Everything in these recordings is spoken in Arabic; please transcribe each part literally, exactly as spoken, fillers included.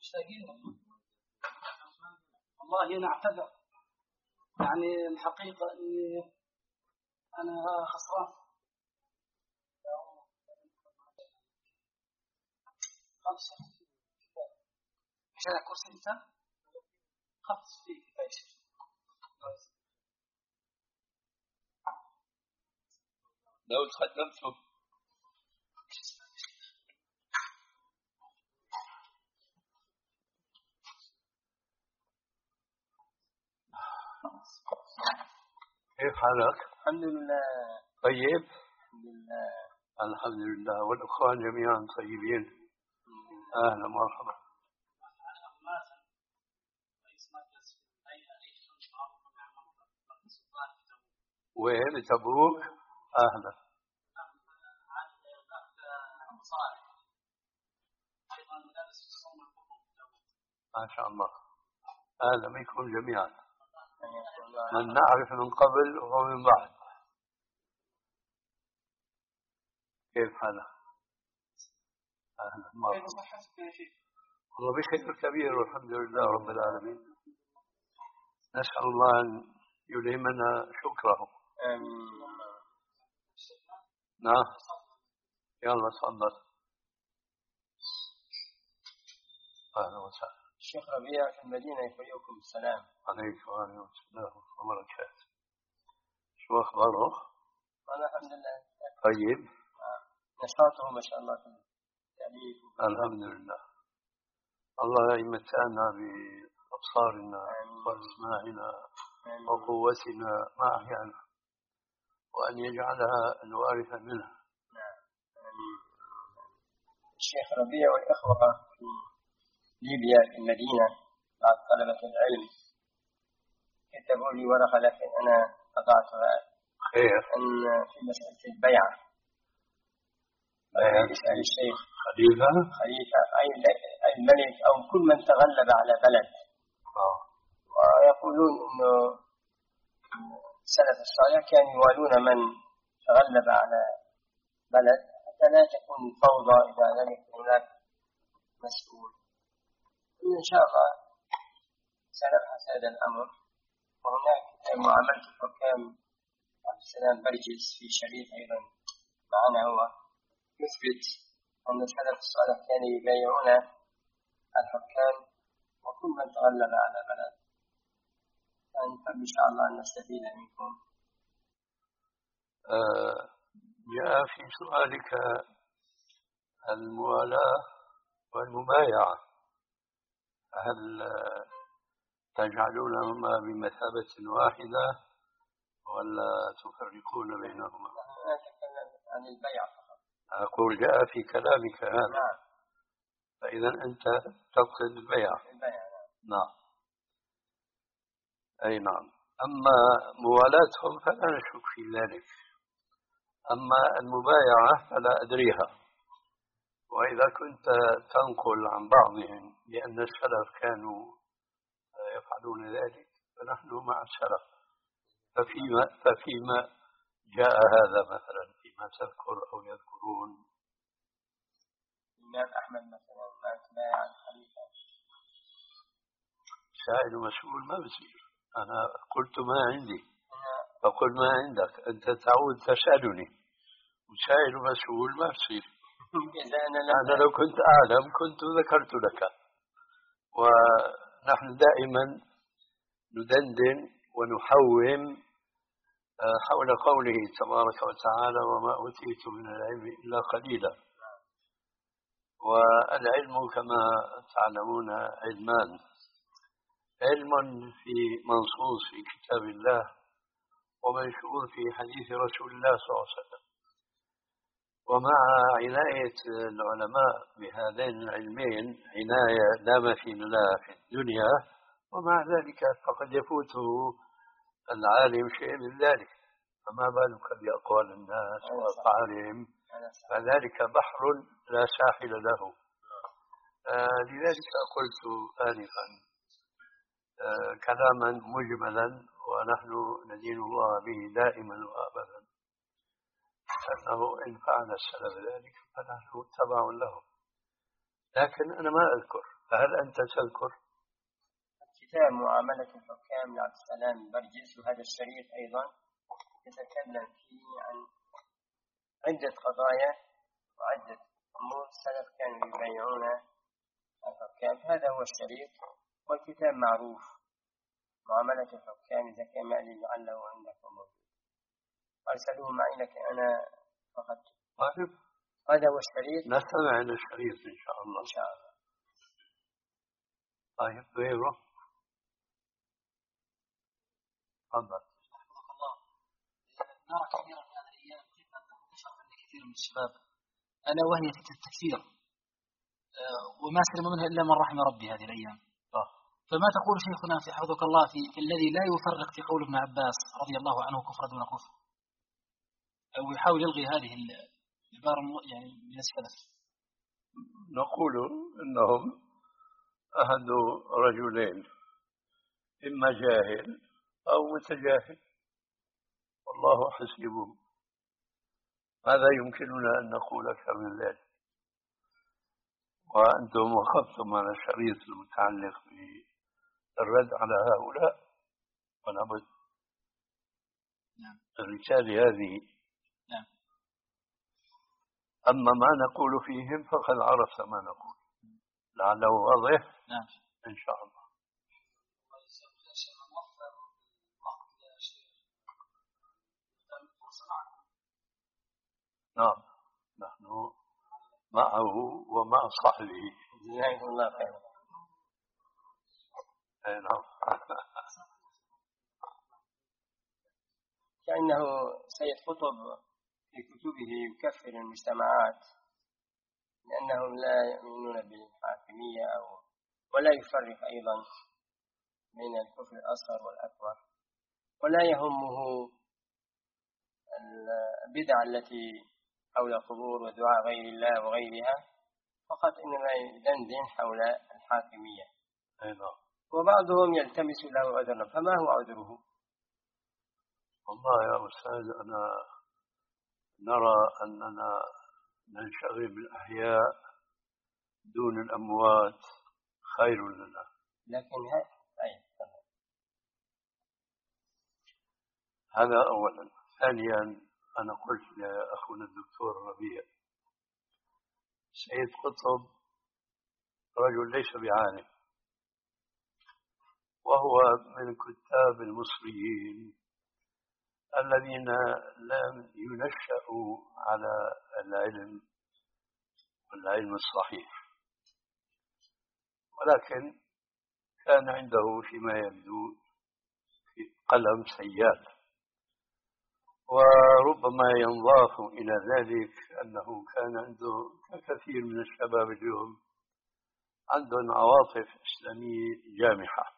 مشتاقين والله. نعتذر يعني الحقيقة إني أنا خسران. خمسة عشان كرسي أنت خمس فيه كفاية. لو تقدمتم كيف حالك؟ الحمد لله. طيب؟ الحمد لله. الحمد لله. والأخوان جميعا طيبين؟ أهلا مرحبا. وين تبوك؟ أهلا. ما شاء الله. أهلا بكم جميعا، من نعرف من قبل ومن بعد. كيف حالك؟ أهلا مرحبا. والله بخير كبير والحمد لله رب العالمين. نسأل الله أن يلهمنا شكره. آمين. نعم يلا تفضل. أهلا وسهلا. الشيخ ربيع في المدينة يحييكم السلام. عليكم وعليكم السلام وبركاته. شو أخباره؟ أنا الحمد لله. طيب. نشاطه ما شاء الله في التأليف. الحمد لله. الله يمتعنا بأبصارنا وأسماعنا وقوتنا ما أحيانا، وأن يجعلها الوارث منها. الشيخ ربيع والإخوة في ليبيا في المدينة بعض طلبة العلم كتبوا لي ورقة لكن أنا قطعتها. خير. أن في مسألة البيعة يسأل الشيخ خليفة خليفة أي الملك أو كل من تغلب على بلد. آه. ويقولون إنه السلف الصالح كانوا يوالون من تغلب على بلد حتى لا تكون فوضى إذا لم يكن هناك مسؤول. إن شاء الله سنبحث هذا الأمر. وهناك معاملة الحكام عبد السلام برجس في شريط أيضا معنا هو يثبت أن السلف الصالح كانوا يبايعون الحكام وكل من تغلب على بلد. فإن شاء الله أن نستفيد منكم. آه جاء في سؤالك الموالاة والمبايعة، هل تجعلونهما بمثابة واحدة ولا تفرقون بينهما؟ أنا أتكلم عن البيع فقط. أقول جاء في كلامك هذا. نعم. فإذا أنت تقصد البيع. البيع. نعم. أي نعم. أما موالاتهم فلا نشك في ذلك، أما المبايعة فلا أدريها. وإذا كنت تنقل عن بعضهم بأن السلف كانوا يفعلون ذلك فنحن مع السلف. ففيما, ففيما جاء هذا مثلا فيما تذكر أو يذكرون؟ الإمام أحمد مثلا ما تبايع الخليفة. سائل مسؤول ما بصير. أنا قلت ما عندي فقل ما عندك. أنت تعود تسألني وسائل مسؤول ما بصير. أنا لو كنت أعلم كنت ذكرت لك. ونحن دائما ندندن ونحوم حول قوله تبارك وتعالى وما أوتيت من العلم إلا قليلا. والعلم كما تعلمون علمان، علم في منصوص في كتاب الله ومنشور في حديث رسول الله صلى الله عليه وسلم. ومع عناية العلماء بهذين العلمين عناية لا مثيل لها في الدنيا، ومع ذلك فقد يفوته العالم شيء من ذلك، فما بالك بأقوال الناس وأفعالهم، فذلك بحر لا ساحل له. آه لذلك قلت آنفا آه كلاما مجملا ونحن ندين الله به دائما وأبدا، أنه إن فعل السلف ذلك فنحن تبع له. لكن أنا ما أذكر فهل أنت تذكر؟ كتاب معاملة الحكام لعبد السلام برجس، وهذا الشريط أيضا يتكلم فيه عن عدة قضايا وعدة أمور السلف كانوا يبايعون الحكام. هذا هو الشريط، والكتاب معروف معاملة الحكام. إذا كان مالي لعله عندكم موجود أرسلوه معي، لكن أنا فقط. طيب هذا هو الشريط، نستمع إلى الشريط إن شاء الله. إن شاء الله. طيب غيره؟ تفضل. الله. نرى كثيرا في هذه الأيام فتنة تنتشر عند كثير من الشباب، ألا وهي فتنة التكفير، وما سلم منها إلا من رحم ربي هذه الأيام. آه. فما تقول شيخنا في حفظك الله في, في الذي لا يفرق في قول ابن عباس رضي الله عنه كفر دون كفر، أو يحاول يلغي هذه العبارة يعني من السلف؟ نقول إنهم أهدوا رجلين، إما جاهل أو متجاهل، والله حسيبهم. ماذا يمكننا أن نقول أكثر من ذلك؟ وأنتم وقفتم على الشريط المتعلق بالرد على هؤلاء، ونبت نعم. الرسالة هذه. نعم. أما ما نقول فيهم فقد عرفت ما نقول، لعله واضح. نعم. إن شاء الله. نعم، نحن معه ومع صحبه. جزاكم الله خيرا. نعم. كأنه سيد قطب في كتبه يكفر المجتمعات لأنهم لا يؤمنون بالحاكمية أو ولا يفرق أيضا بين الكفر الأصغر والأكبر، ولا يهمه البدع التي حول القبور ودعاء غير الله وغيرها، فقط إنما يدندن حول الحاكمية. أيضا. وبعضهم يلتمس له عذرا، فما هو عذره؟ والله يا أستاذ، أنا نرى أننا ننشغل بالأحياء دون الأموات خير لنا. لكن ها... أي. هذا أولا. ثانيا، أنا قلت لأخونا الدكتور ربيع، سيد قطب رجل ليس بعالم، وهو من كتاب المصريين الذين لم ينشأوا على العلم والعلم الصحيح، ولكن كان عنده فيما يبدو قلم سيال. وربما ينضاف إلى ذلك أنه كان عنده كثير من الشباب اليوم عندهم عواطف إسلامية جامحة،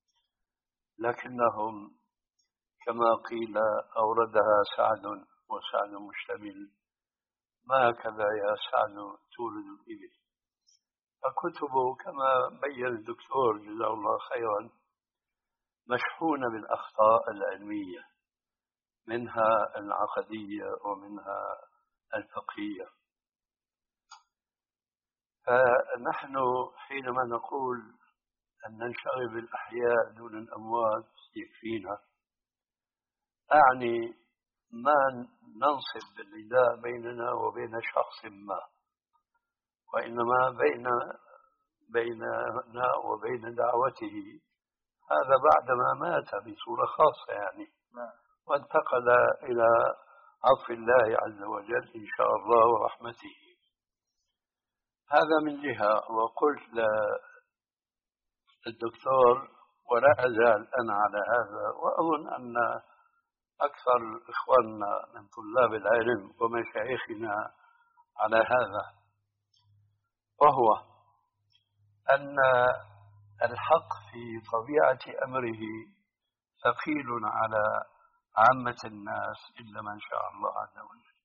لكنهم كما قيل أوردها سعد وسعد مشتمل، ما كذا يا سعد تولد الإبل. فكتبه كما بين الدكتور جزاه الله خيرا مشحونة بالأخطاء العلمية، منها العقدية ومنها الفقهية. فنحن حينما نقول أن ننشغل بالأحياء دون الأموات يكفينا، أعني ما ننصب النداء بيننا وبين شخص ما، وإنما بين بيننا وبين دعوته، هذا بعدما مات بصورة خاصة يعني، وانتقل إلى عفو الله عز وجل إن شاء الله ورحمته. هذا من جهة. وقلت للدكتور ولا أزال أنا على هذا، وأظن أن أكثر إخواننا من طلاب العلم ومشايخنا على هذا، وهو أن الحق في طبيعة أمره ثقيل على عامة الناس إلا من شاء الله عز وجل.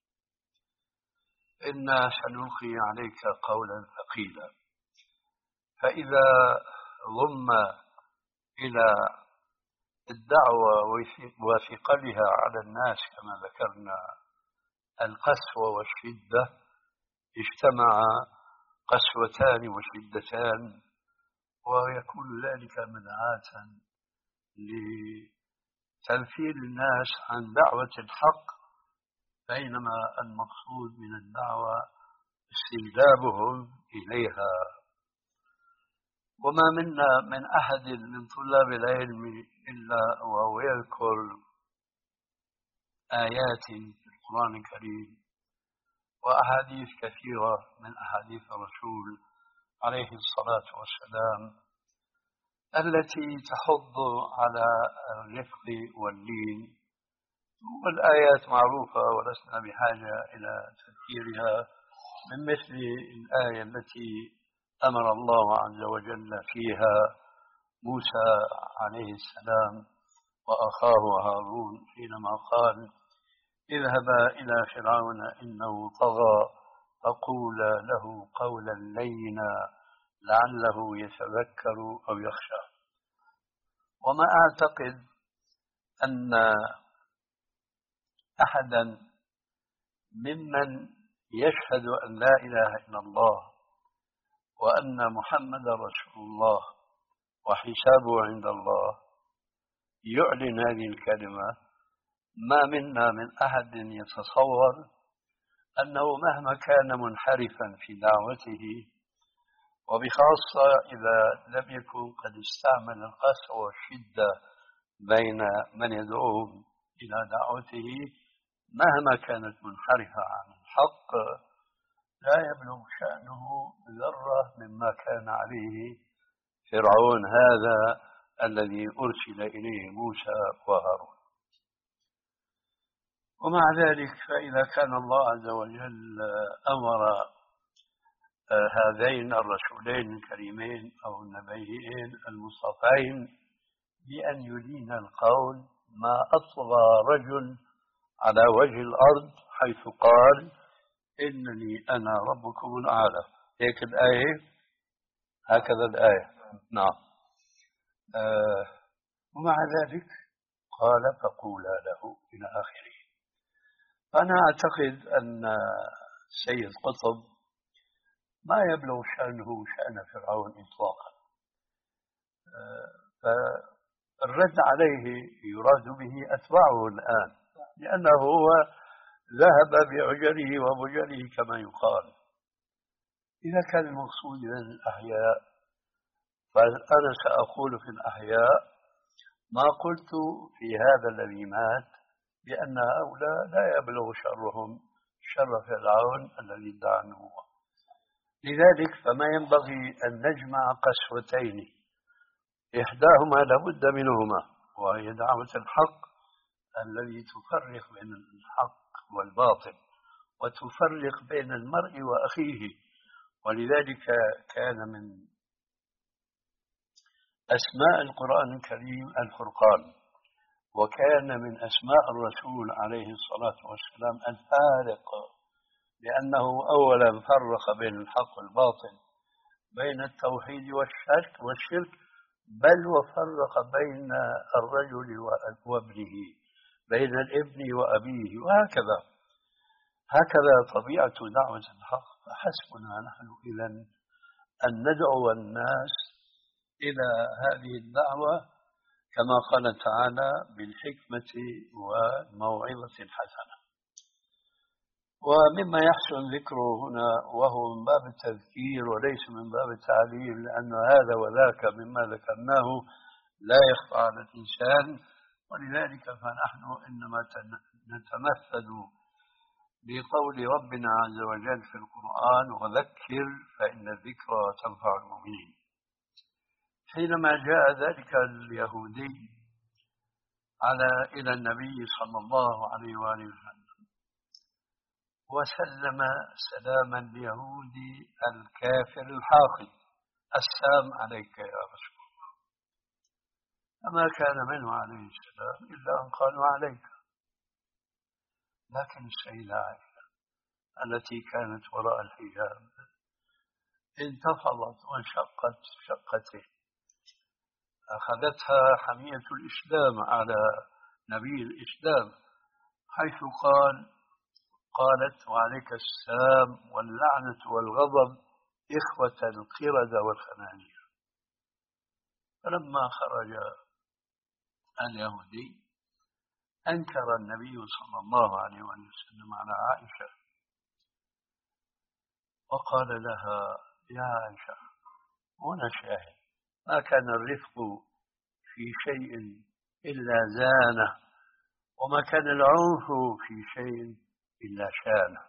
إنا سنلقي عليك قولا ثقيلا. فإذا ضم إلى الدعوة وثقلها على الناس كما ذكرنا القسوة والشدة، اجتمع قسوتان وشدتان ويكون ذلك مدعاة لتنفير الناس عن دعوة الحق، بينما المقصود من الدعوة استجلابهم إليها. وما منا من أحد من طلاب العلم إلا وهو يذكر آيات في القرآن الكريم وأحاديث كثيرة من أحاديث الرسول عليه الصلاة والسلام التي تحض على الرفق واللين، والآيات معروفة ولسنا بحاجة إلى تذكيرها، من مثل الآية التي أمر الله عز وجل فيها موسى عليه السلام وأخاه هارون حينما قال: اذهبا إلى فرعون إنه طغى فقولا له قولا لينا لعله يتذكر أو يخشى. وما أعتقد أن أحدا ممن يشهد أن لا إله إلا الله وأن محمد رسول الله وحسابه عند الله يعلن هذه الكلمة، ما منا من أحد يتصور أنه مهما كان منحرفا في دعوته، وبخاصة إذا لم يكن قد استعمل القسوة والشدة بين من يدعوهم إلى دعوته، مهما كانت منحرفة عن الحق لا يبلغ شأنه ذرة مما كان عليه فرعون هذا الذي أرسل إليه موسى وهارون. ومع ذلك فإذا كان الله عز وجل أمر هذين الرسولين الكريمين أو النبيين المصطفين بأن يدين القول، ما أطغى رجل على وجه الأرض حيث قال: إنني أنا ربكم الأعلى. هيك الآية، هكذا الآية. نعم. آه ومع ذلك قال: فقولا له إلى آخره. أنا أعتقد أن سيد قطب ما يبلغ شأنه شأن فرعون إطلاقا. آه فالرد عليه يراد به أتباعه الآن، لأنه هو ذهب بعجله وبجله كما يقال. إذا كان المقصود من الأحياء، فأنا سأقول في الأحياء ما قلت في هذا الذي مات، بأن هؤلاء لا يبلغ شرهم شر فرعون الذي ادعى النبوة. لذلك فما ينبغي أن نجمع قسوتين، إحداهما لابد منهما، وهي دعوة الحق الذي تفرق بين الحق والباطل وتفرق بين المرء وأخيه. ولذلك كان من أسماء القرآن الكريم الفرقان، وكان من أسماء الرسول عليه الصلاة والسلام الفارق، لأنه أولا فرق بين الحق والباطل، بين التوحيد والشرك والشرك، بل وفرق بين الرجل وابنه، بين الابن وأبيه، وهكذا. هكذا طبيعة دعوة الحق. فحسبنا نحن إذن أن ندعو الناس إلى هذه الدعوة كما قال تعالى: بالحكمة والموعظة الحسنة. ومما يحسن ذكره هنا، وهو من باب التذكير وليس من باب التعليم، لأن هذا وذاك مما ذكرناه لا يخفى على الإنسان، ولذلك فنحن إنما نتمثل بقول ربنا عز وجل في القرآن: وذكر فإن الذكرى تنفع المؤمنين. حينما جاء ذلك اليهودي على إلى النبي صلى الله عليه وآله وسلم وسلم سلاما اليهودي الكافر الحاقد: السلام عليك يا رسول الله. فما كان منه عليه السلام إلا أن قالوا عليك. لكن السيدة عائشة التي كانت وراء الحجاب انتفضت وانشقت شقتين، أخذتها حمية الإسلام على نبي الإسلام، حيث قال قالت: وعليك السلام واللعنة والغضب إخوة القردة والخنازير. فلما خرج اليهودي أنكر النبي صلى الله عليه وسلم على عائشة وقال لها: يا عائشة، هنا شاهد، ما كان الرفق في شيء إلا زانه، وما كان العنف في شيء إلا شانه.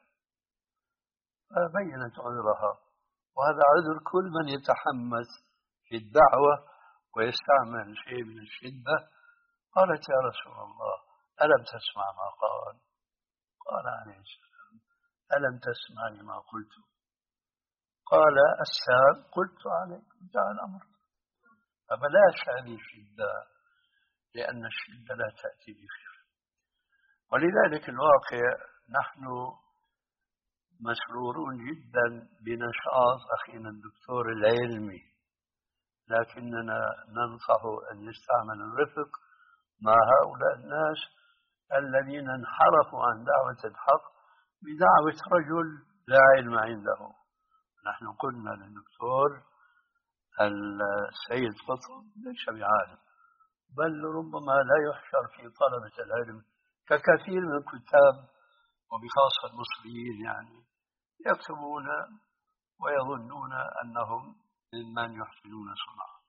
فبينت عذرها، وهذا عذر كل من يتحمس في الدعوة ويستعمل شيء من الشدة. قالت: يا رسول الله، ألم تسمع ما قال؟ قال عليه السلام: ألم تسمعني ما قلت؟ قال: الساب قلت عليكم جاء الأمر. فبلاش هذه الشدة، لأن الشدة لا تأتي بخير. ولذلك الواقع نحن مسرورون جدا بنشاط أخينا الدكتور العلمي، لكننا ننصح أن يستعمل الرفق مع هؤلاء الناس الذين انحرفوا عن دعوة الحق بدعوة رجل لا علم عنده. نحن قلنا للدكتور السيد قطب ليس بعالم، بل ربما لا يحشر في طلبة العلم ككثير من الكتاب، وبخاصة المصريين، يعني يكتبون ويظنون أنهم ممن يحسنون صنعا.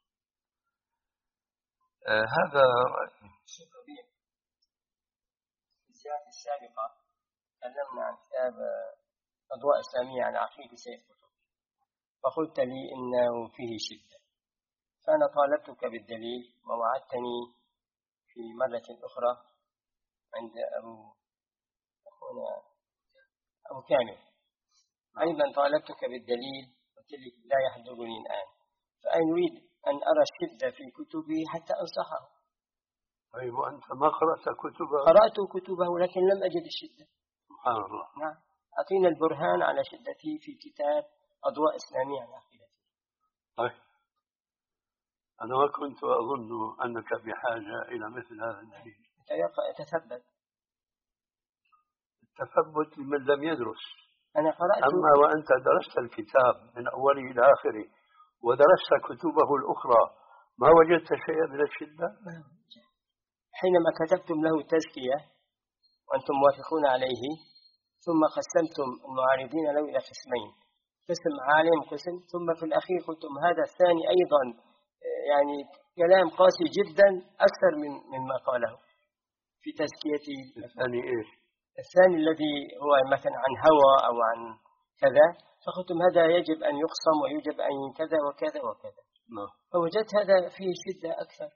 آه هذا في الساعة السابقة تكلمنا عن كتاب أضواء إسلامية عن عقيدة سيد قطب، فقلت لي إنه فيه شدة، فأنا طالبتك بالدليل ووعدتني في مرة أخرى عند أبو أخونا أبو كامل أيضا طالبتك بالدليل، قلت لك لا يحضرني الآن، فأنا أريد أن أرى الشدة في كتبه حتى أنصحه. طيب، وأنت ما قرأت كتبه؟ قرأت كتبه لكن لم أجد الشدة. سبحان الله. نعم، أعطينا البرهان على شدته في كتاب أضواء إسلامية عن عقيدته. طيب، أنا ما كنت أظن أنك بحاجة إلى مثل هذا الدليل. تثبت. التثبت لمن لم يدرس. أنا قرأت. أما وأنت درست الكتاب من أوله إلى آخره ودرست كتبه الأخرى، ما وجدت شيئا من الشدة؟ حينما كتبتم له تزكية وأنتم موافقون عليه، ثم قسمتم المعارضين له إلى قسمين، قسم عالم قسم، ثم في الأخير قلتم هذا الثاني أيضا يعني كلام قاسي جدا أكثر من مما قاله في تزكيته. الثاني إيش؟ الثاني الذي هو مثلا عن هوى أو عن كذا، فقلتم هذا يجب أن يقسم ويجب أن كذا وكذا وكذا. نعم. فوجدت هذا فيه شدة أكثر.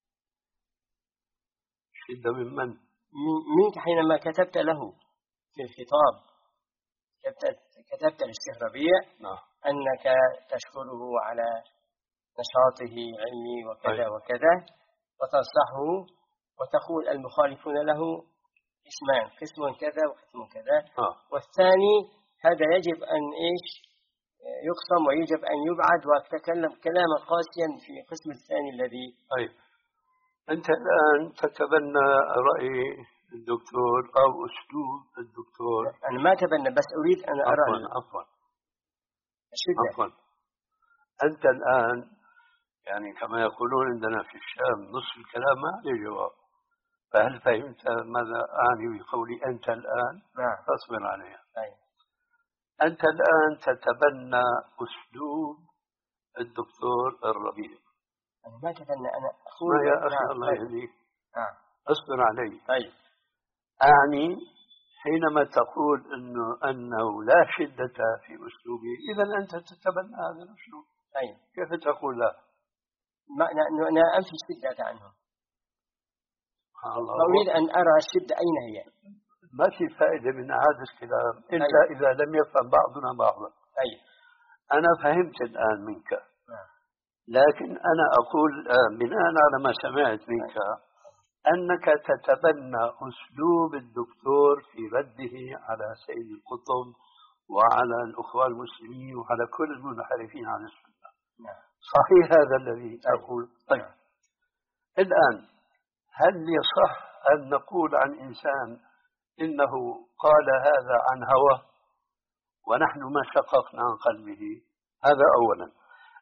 شدة من من؟ منك حينما كتبت له في الخطاب، كتبت, كتبت للشيخ ربيع نعم. أنك تشكره على نشاطه علمي وكذا أي. وكذا، وتنصحه وتقول المخالفون له اسمان، قسم كذا وقسم كذا. آه. والثاني هذا يجب أن إيش يقسم ويجب أن يبعد، وتكلم كلاما قاسيا في القسم الثاني الذي. طيب، أنت الآن تتبنى رأي الدكتور أو أسلوب الدكتور؟ أنا ما تبنى، بس أريد أن أرى. عفوا عفوا الشدة. عفوا أنت الآن يعني كما يقولون عندنا في الشام نصف الكلام ما عليه جواب، فهل فهمت ماذا أعني بقولي أنت الآن؟ نعم. فاصبر عليها. أي. أنت الآن تتبنى أسلوب الدكتور الربيع. أنا ما تبنى، أنا أقول. ما يا أخي نعم. الله يهديك. نعم. أصبر علي. أي. أعني حينما تقول إنه أنه لا شدة في أسلوبه، إذا أنت تتبنى هذا الأسلوب. أي. كيف تقول لا؟ معنى أنه أنا أنفي الشدة عنه. الله. أريد أن أرى الشدة أين هي. ما في فائدة من هذا الكلام إلا أي. إذا لم يفهم بعضنا بعضا. أي. أنا فهمت الآن منك، لكن أنا أقول بناء على ما سمعت منك أنك تتبنى أسلوب الدكتور في رده على سيد القطب وعلى الأخوة المسلمين وعلى كل المنحرفين عن السنة. صحيح هذا الذي أقول؟ طيب، الآن هل يصح أن نقول عن إنسان إنه قال هذا عن هوى ونحن ما شققنا عن قلبه؟ هذا أولا.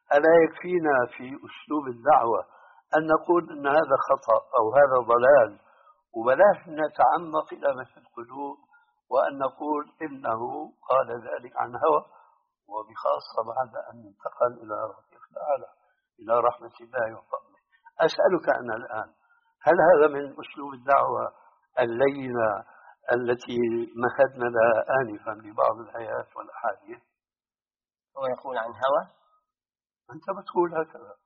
ألا يكفينا في أسلوب الدعوة أن نقول أن هذا خطأ أو هذا ضلال، وبلاش نتعمق إلى ما في القلوب وأن نقول إنه قال ذلك عن هوى، وبخاصة بعد أن انتقل إلى ربه تعالى إلى رحمة الله وفضله. أسألك أنا الآن، هل هذا من أسلوب الدعوة اللينة التي مهدنا لها آنفا ببعض الآيات والأحاديث؟ هو يقول عن هوى؟ أنت بتقول هكذا.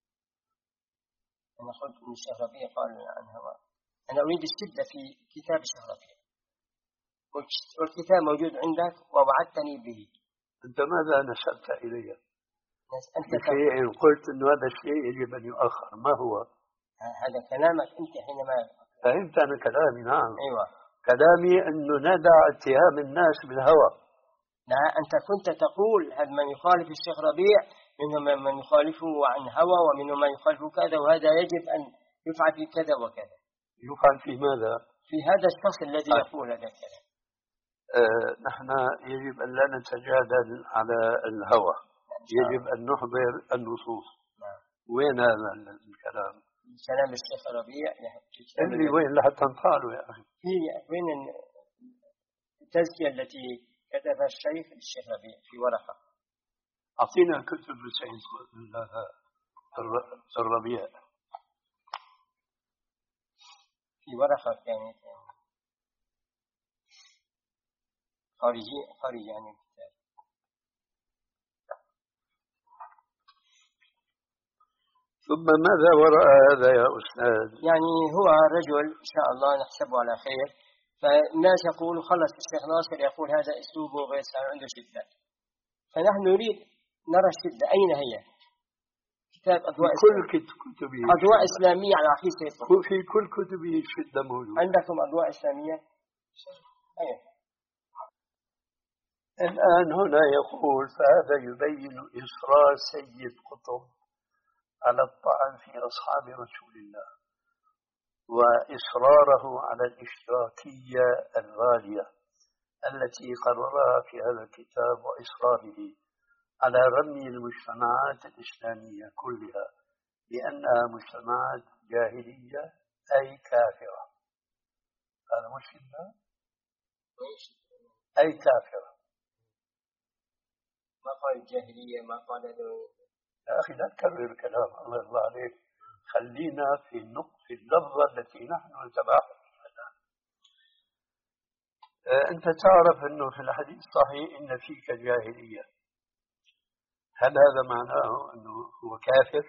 أنا قلت أن الشيخ ربيع قال عن هوى. أنا أريد الشدة في كتاب الشيخ ربيع، والكتاب موجود عندك ووعدتني به. أنت ماذا نسبت إلي؟ أنت شيء قلت أن هذا الشيء يجب أن يؤخر، ما هو؟ هذا كلامك أنت حينما فهمت أنا كلامي؟ نعم. أيوة. كلامي أنه ندع اتهام الناس بالهوى. لا، أنت كنت تقول هذا من يخالف الشيخ ربيع منهم من يخالفه عن هوى ومنهم من يخالفه كذا، وهذا يجب أن يفعل في كذا وكذا. يفعل في ماذا؟ في هذا الشخص الذي آه. يقول هذا الكلام. آه نحن يجب أن لا نتجادل على الهوى، يجب أن نحضر النصوص. نعم. وين هذا الكلام؟ كلام الشيخ ربيع اللي وين لحتى نطاله يا أخي؟ في وين التزكية التي كتبها الشيخ الشيخ ربيع في ورقة. أعطينا الكتب لسعيد الربيع في ورقة يعني خارجي خارجي يعني الكتاب. ثم ماذا وراء هذا يا أستاذ؟ يعني هو رجل إن شاء الله نحسبه على خير، فالناس يقولوا خلص الشيخ ناصر يقول هذا أسلوبه غير صحيح عنده شدة، فنحن نريد نرى الشدة أين هي. كتاب أضواء كل كتبه أضواء إسلامية على عقيدة سيد قطب. في كل كتبه الشدة موجودة. عندكم أضواء إسلامية؟ أيه. الآن هنا يقول فهذا يبين إصرار سيد قطب على الطعن في أصحاب رسول الله، وإصراره على الاشتراكية الغالية التي قررها في هذا الكتاب، وإصراره على رمي المجتمعات الإسلامية كلها بأنها مجتمعات جاهلية أي كافرة. هذا مش كده؟ أي كافرة. ما قال الجاهلية، ما قال يا أخي لا تكرر كلام، الله يرضى عليك، خلينا في النقطة في اللفظة التي نحن نتبعها الآن. آه أنت تعرف أنه في الحديث الصحيح إن فيك جاهلية، هل هذا معناه أنه هو كافر؟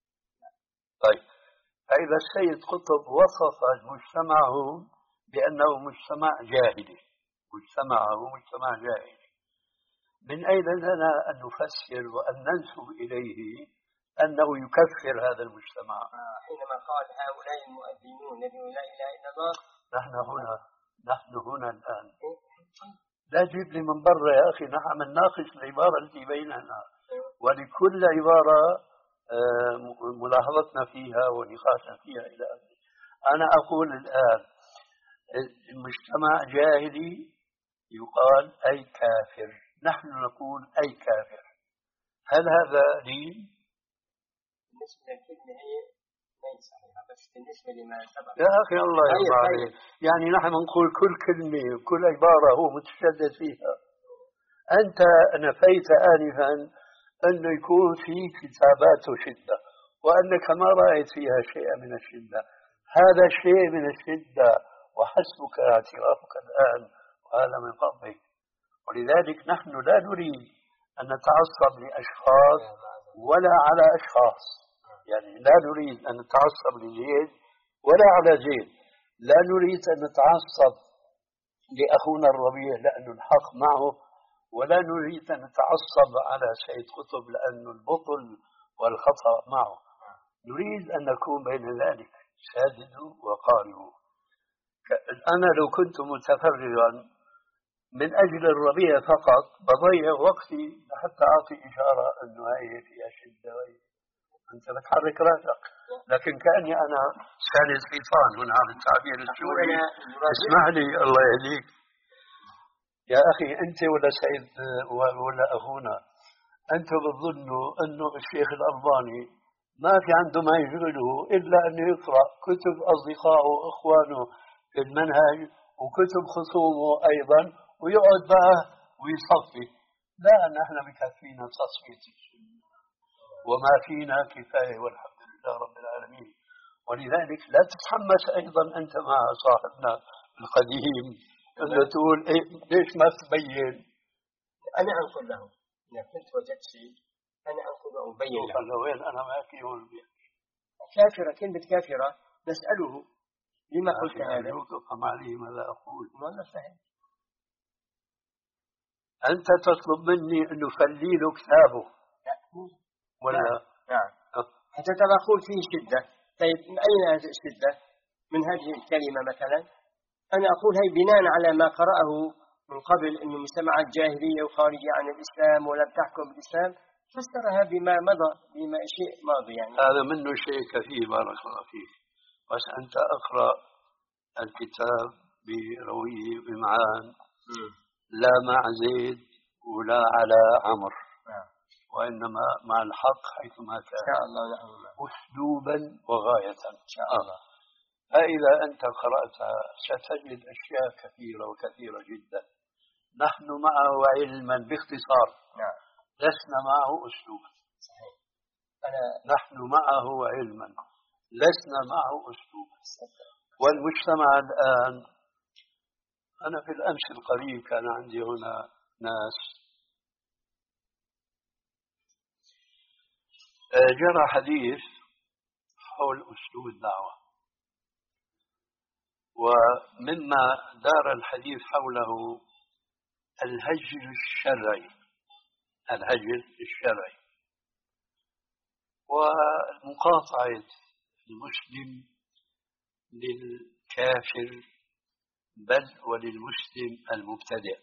طيب، فإذا السيد قطب وصف مجتمعه بأنه مجتمع جاهلي، مجتمعه مجتمع جاهلي، من أين لنا أن نفسر وأن ننسب إليه أنه يكفر هذا المجتمع؟ حينما قال هؤلاء المؤذنون يدعون لا إله إلا الله. نحن هنا نحن هنا الآن، لا تجيب لي من برا يا أخي، نحن نناقش العبارة التي بيننا، ولكل عبارة ملاحظتنا فيها ونقاشنا فيها إلى آخره. أنا أقول الآن المجتمع جاهلي يقال أي كافر، نحن نقول أي كافر. هل هذا دين؟ بالنسبة للكلمة هي ليس صحيحة، بس بالنسبة لما سبق يا أخي الله يرضى عليك، يعني نحن نقول كل كلمة كل عبارة هو متشدد فيها. أنت نفيت آنفا أنه يكون في كتاباته شدة، وأنك ما رأيت فيها شيء من الشدة. هذا شيء من الشدة وحسبك اعترافك الآن، وهذا من فضلك. ولذلك نحن لا نريد أن نتعصب لأشخاص ولا على أشخاص، يعني لا نريد أن نتعصب لزيد ولا على زيد، لا نريد أن نتعصب لأخونا الربيع لأنه الحق معه، ولا نريد أن نتعصب على سيد قطب لأنه البطل والخطأ معه. نريد أن نكون بين ذلك ساددوا وقاربوا. أنا لو كنت متفرغا من أجل الربيع فقط بضيع وقتي حتى أعطي إشارة أنه هي فيها شدة، أنت بتحرك رأسك، لكن كأني أنا ساند شيطان هنا على التعبير السوري. اسمح لي الله يهديك يا أخي، أنت ولا سيد ولا أخونا، أنتم بتظنوا أنه الشيخ الألباني ما في عنده ما يشغله إلا أن يقرأ كتب أصدقائه وإخوانه في المنهج وكتب خصومه أيضا ويقعد بقى ويصفي. لا، نحن بكفينا تصفية السنة وما فينا كفاية والحمد لله رب العالمين. ولذلك لا تتحمس أيضا أنت مع صاحبنا القديم أنه تقول إيه ليش ما تبين. أنا أنقل له إذا كنت وجدت شيء أنا أنقل وأبين له. أنا وين أنا معك يقول كافرة، كلمة كافرة نسأله لما قلت هذا؟ يوقف عليه ماذا أقول؟ والله فهم. أنت تطلب مني أن أفلي له كتابه ولا؟ نعم. حتى ترى أقول فيه شدة. طيب من أين هذه الشدة؟ من هذه الكلمة مثلا أنا أقول هي بناء على ما قرأه من قبل أن المجتمعات جاهلية وخارجة عن الإسلام ولم تحكم بالإسلام، فسرها بما مضى بما شيء ماضي يعني. هذا منه شيء كثير بارك الله فيك. بس أنت أقرأ الكتاب برويه بمعان لا مع زيد ولا على عمر وإنما مع الحق حيثما كان إن شاء الله أسلوبا وغاية إن شاء الله. فإذا أنت قرأتها ستجد أشياء كثيرة وكثيرة جدا نحن معه علما باختصار. نعم. لسنا معه أسلوبا. صحيح. أنا نحن معه علما لسنا معه أسلوبا. والمجتمع الآن أنا في الأمس القريب كان عندي هنا ناس جرى حديث حول أسلوب الدعوة، ومما دار الحديث حوله الهجر الشرعي الهجر الشرعي ومقاطعة المسلم للكافر بل وللمسلم المبتدئ.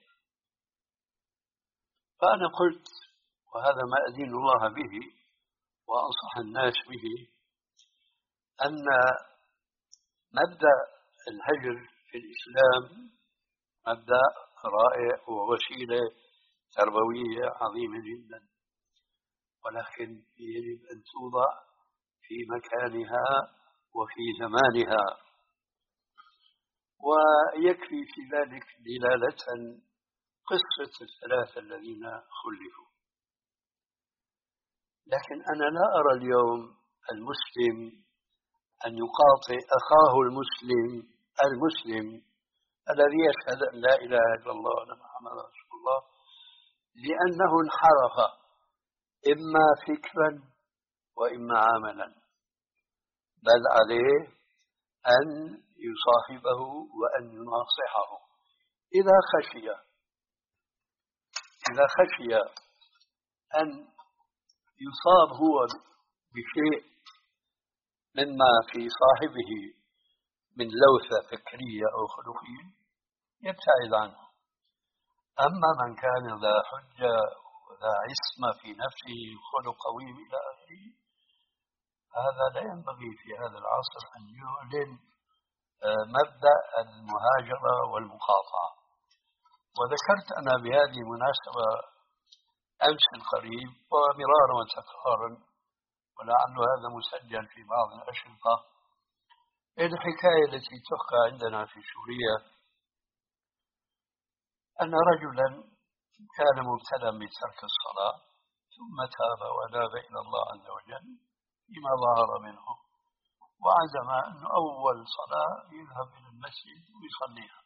فأنا قلت وهذا ما أدين الله به وأنصح الناس به أن مبدأ الهجر في الإسلام مبدأ رائع ووسيلة تربوية عظيمة جدا، ولكن يجب أن توضع في مكانها وفي زمانها. ويكفي في ذلك دلالة قصة الثلاثة الذين خلفوا. لكن أنا لا أرى اليوم المسلم أن يقاطع أخاه المسلم المسلم الذي يشهد أن لا إله إلا الله وأن محمدا رسول الله لأنه انحرف إما فكرا وإما عملا، بل عليه أن يصاحبه وأن يناصحه إذا خشي إذا خشي أن يصاب هو بشيء مما في صاحبه من لوثة فكرية أو خلقية يبتعد عنه. أما من كان ذا حجة وذا عصمة في نفسه خلق قويم إلى آخره هذا لا ينبغي في هذا العصر أن يعلن مبدأ المهاجرة والمقاطعة. وذكرت أنا بهذه المناسبة أمس القريب ومرارا وتكرارا ولعل هذا مسجل في بعض الأشرطة الحكاية التي تحكى عندنا في سوريا أن رجلا كان مبتلا بترك الصلاة ثم تاب وناب إلى الله عز وجل فيما ظهر منه، وعزم أن أول صلاة يذهب إلى المسجد ويصليها.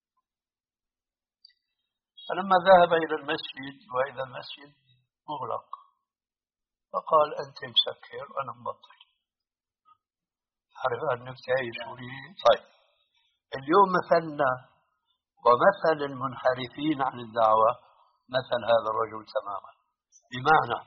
فلما ذهب إلى المسجد وإذا المسجد مغلق فقال أنت مسكر وأنا مبطل. عارف النكتة هي سورية؟ طيب اليوم مثلنا ومثل المنحرفين عن الدعوة مثل هذا الرجل تماما. بمعنى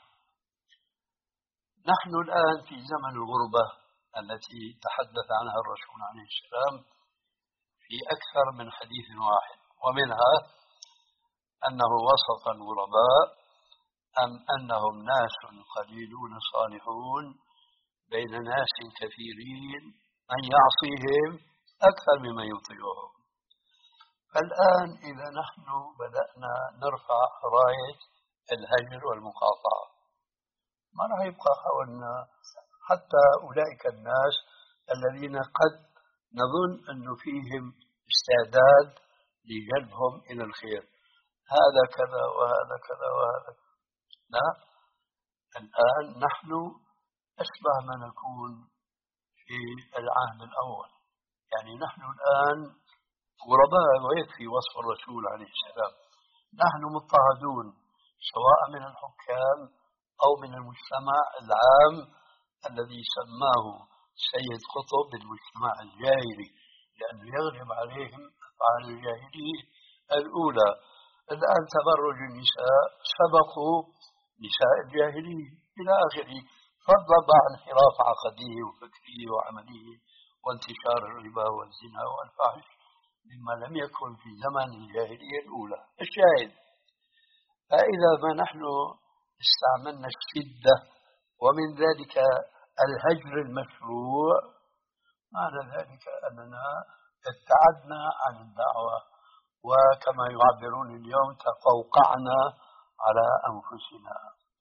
نحن الآن في زمن الغربة التي تحدث عنها الرسول عليه السلام في أكثر من حديث واحد، ومنها أنه وصف الغرباء أم أنهم ناس قليلون صالحون بين ناس كثيرين من يعصيهم أكثر مما يطيعهم. فالآن إذا نحن بدأنا نرفع راية الهجر والمقاطعة. ما راح يبقى حولنا حتى أولئك الناس الذين قد نظن أنه فيهم استعداد لجلبهم إلى الخير، هذا كذا وهذا كذا وهذا كذا. لا، الآن نحن أشبه ما نكون في العهد الأول، يعني نحن الآن غرباء، ويكفي وصف الرسول عليه السلام. نحن مضطهدون سواء من الحكام أو من المجتمع العام الذي سماه سيد قطب بالمجتمع الجاهلي، لأنه يغلب عليهم أفعال الجاهلية الأولى. الآن تبرج النساء سبقوا نساء الجاهلية إلى آخره، فضلا عن انحراف عقديه وفكريه وعمليه وانتشار الربا والزنا والفحش مما لم يكن في زمن الجاهلية الأولى. الشاهد، فإذا ما نحن استعملنا الشدة ومن ذلك الهجر المشروع، معنى ذلك أننا ابتعدنا عن الدعوة، وكما يعبرون اليوم تقوقعنا على أنفسنا.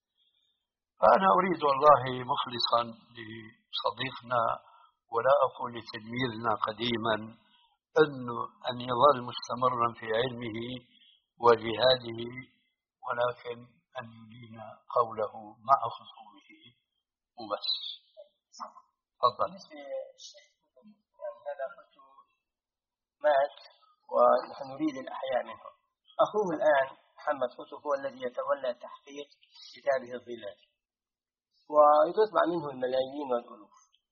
فأنا أريد والله مخلصا لصديقنا، ولا أقول لتلميذنا قديما، أنه أن يظل مستمرا في علمه وجهاده، ولكن أن يلين قوله مع خصومه وبس. تفضل. يعني هذا قلت مات ونحن نريد الأحياء منه. أخوه الآن محمد قطب هو الذي يتولى تحقيق كتابه الظلال، ويطبع منه الملايين والألوف.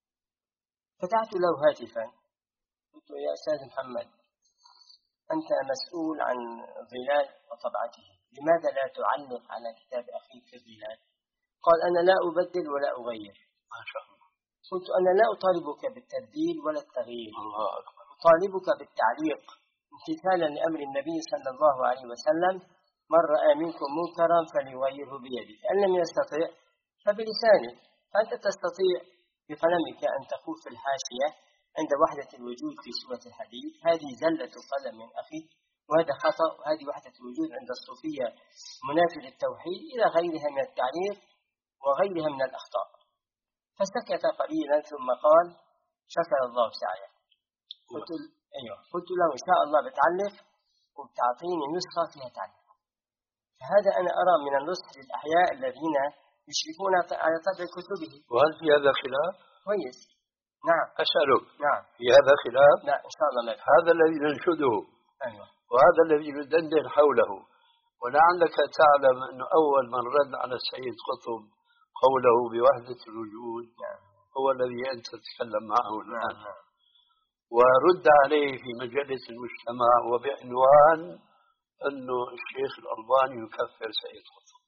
فتحت له هاتفا قلت: يا أستاذ محمد، أنت مسؤول عن ظلال وطبعته، لماذا لا تعلق على كتاب أخيك في الظلال؟ قال: أنا لا أبدل ولا أغير. ما شاء الله. قلت: أنا لا أطالبك بالتبديل ولا التغيير، الله أكبر. أطالبك بالتعليق امتثالا لأمر النبي صلى الله عليه وسلم: من رأى منكم منكرا فليغيره بيده، فإن لم يستطع فبلسانه. فأنت تستطيع بقلمك أن تقول في الحاشية عند وحدة الوجود في سورة الحديد: هذه زلة قلم من أخي، وهذا خطأ، وهذه وحدة الوجود عند الصوفية منافي للتوحيد، إلى غيرها من التعريف وغيرها من الأخطاء. فسكت قليلا ثم قال: شكر الله سعيه. قلت أيوه قلت له: إن شاء الله بتعلق وبتعطيني نسخة فيها تعليق. فهذا أنا أرى من النصح للأحياء الذين يشرفون على طبع كتبه. وهل في هذا خلاف؟ كويس. نعم. أسألك. نعم. في هذا خلاف؟ لا إن شاء الله لا. هذا الذي ننشده. أيوه. وهذا الذي ندندن حوله. ولعلك تعلم أنه أول من رد على السيد قطب قوله بوحدة الوجود نعم. هو الذي أنت تتكلم معه الآن. نعم. ورد عليه في مجلة المجتمع وبعنوان أنه الشيخ الألباني يكفر سيد قطب.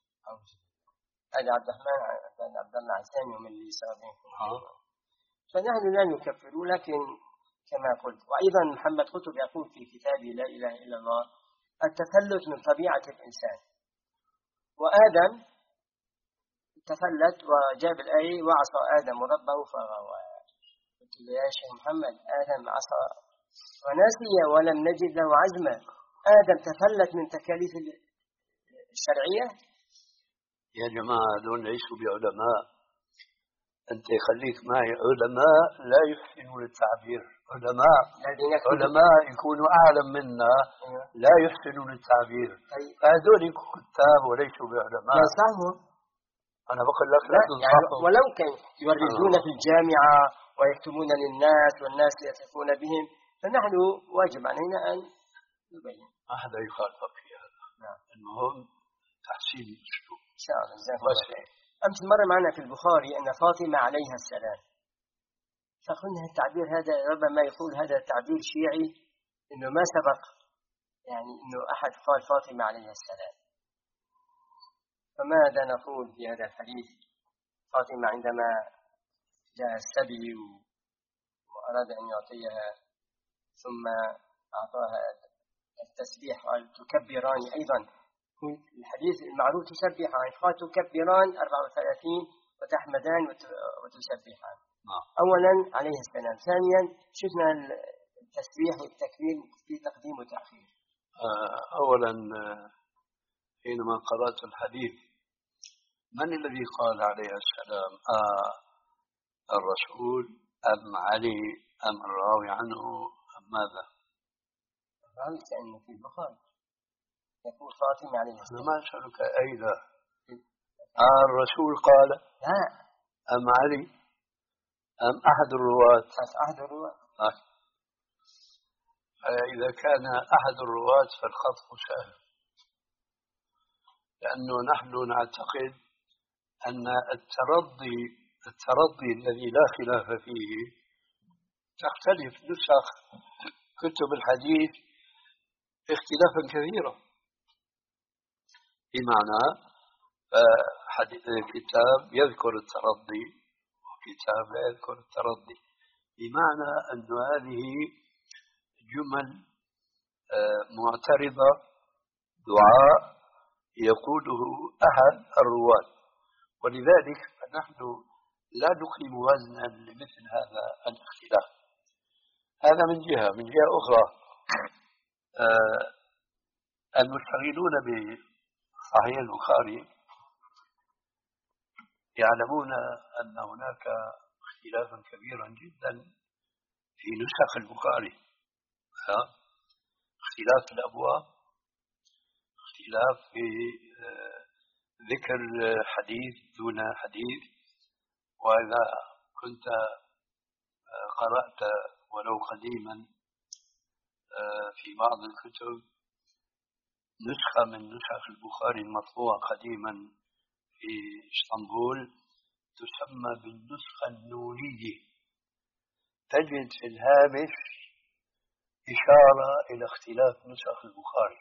هذا عبد الرحمن بن عبد الله عساني ومن اللي سابقين. فنحن لا نكفر، لكن كما قلت. وأيضا محمد قطب يقول في كتابه لا إله إلا الله: التفلت من طبيعة الإنسان. وآدم تفلت وجاب الآية: وعصى آدم ربه فغوى. قلت له: يا شيخ محمد، آدم عصى ونسي ولم نجد له عزما. آدم تفلت من تكاليف الشرعية. يا جماعة دون ليسوا بعلماء، أنت خليك معي. علماء لا يحسنون التعبير، علماء علماء يكونوا أعلم منا لا يحسنون التعبير. هذول كتاب وليسوا بعلماء. ينصحهم. أنا بقول لك لا يعني ولو كان يوردون في الجامعة ويكتبون للناس والناس يثقون بهم، فنحن واجب علينا أن نبين. أحد يخالفك في هذا. نعم. المهم تحسين الأسلوب. إن شاء الله. جزاك الله خير. أمس مر معنا في البخاري أن فاطمة عليها السلام، فقلنا التعبير هذا ربما يقول هذا تعبير شيعي، إنه ما سبق يعني إنه أحد قال فاطمة عليها السلام. فماذا نقول في هذا الحديث؟ فاطمة عندما جاء السبي وأراد أن يعطيها ثم أعطاها التسبيح قال: تكبران. أيضا الحديث المعروف تسبحان، قال: تكبران أربعة وثلاثين وتحمدان وتسبحان. أولا عليه السلام. ثانيا شفنا التسبيح والتكبير في تقديم وتأخير. أولا في حينما قرأت الحديث من الذي قال عليه السلام آه الرسول أم علي أم الراوي عنه أم ماذا؟ الراوي كأنه في البخاري يقول فاطمة عليه السلام. أنا ما أسألك أيضا آه الرسول قال لا أم علي أم أحد الرواة؟ أحد الرواة. آه. إذا كان أحد الرواة فالخطأ سهل، لأنه نحن نعتقد أن الترضي الترضي الذي لا خلاف فيه تختلف نسخ كتب الحديث اختلافا كثيرا، بمعنى كتاب يذكر الترضي وكتاب لا يذكر الترضي، بمعنى أن هذه جمل معترضة دعاء يقوله أحد الرواة، ولذلك نحن لا نقيم وزنا لمثل هذا الاختلاف. هذا من جهة. من جهة أخرى آه المشتغلون بصحيح البخاري يعلمون أن هناك اختلافا كبيرا جدا في نسخ البخاري، اختلاف الأبواب، اختلاف في آه ذكر حديث دون حديث. وإذا كنت قرأت ولو قديما في بعض الكتب نسخة من نسخ البخاري المطبوعة قديما في اسطنبول تسمى بالنسخة النورية، تجد في الهامش إشارة إلى اختلاف نسخ البخاري.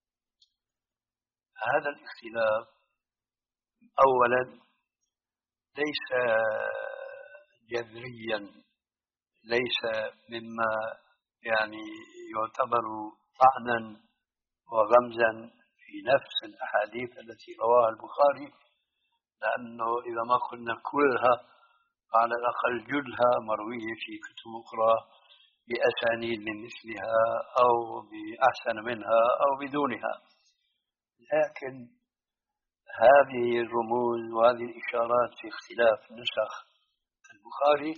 هذا الاختلاف أولا ليس جذريا، ليس مما يعني يعتبر طعنا وغمزا في نفس الأحاديث التي رواها البخاري، لأنه إذا ما قلنا كلها على الأقل جلها مروية في كتب أخرى بأسانيد من مثلها أو بأحسن منها أو بدونها. لكن هذه الرموز وهذه الإشارات في اختلاف نسخ البخاري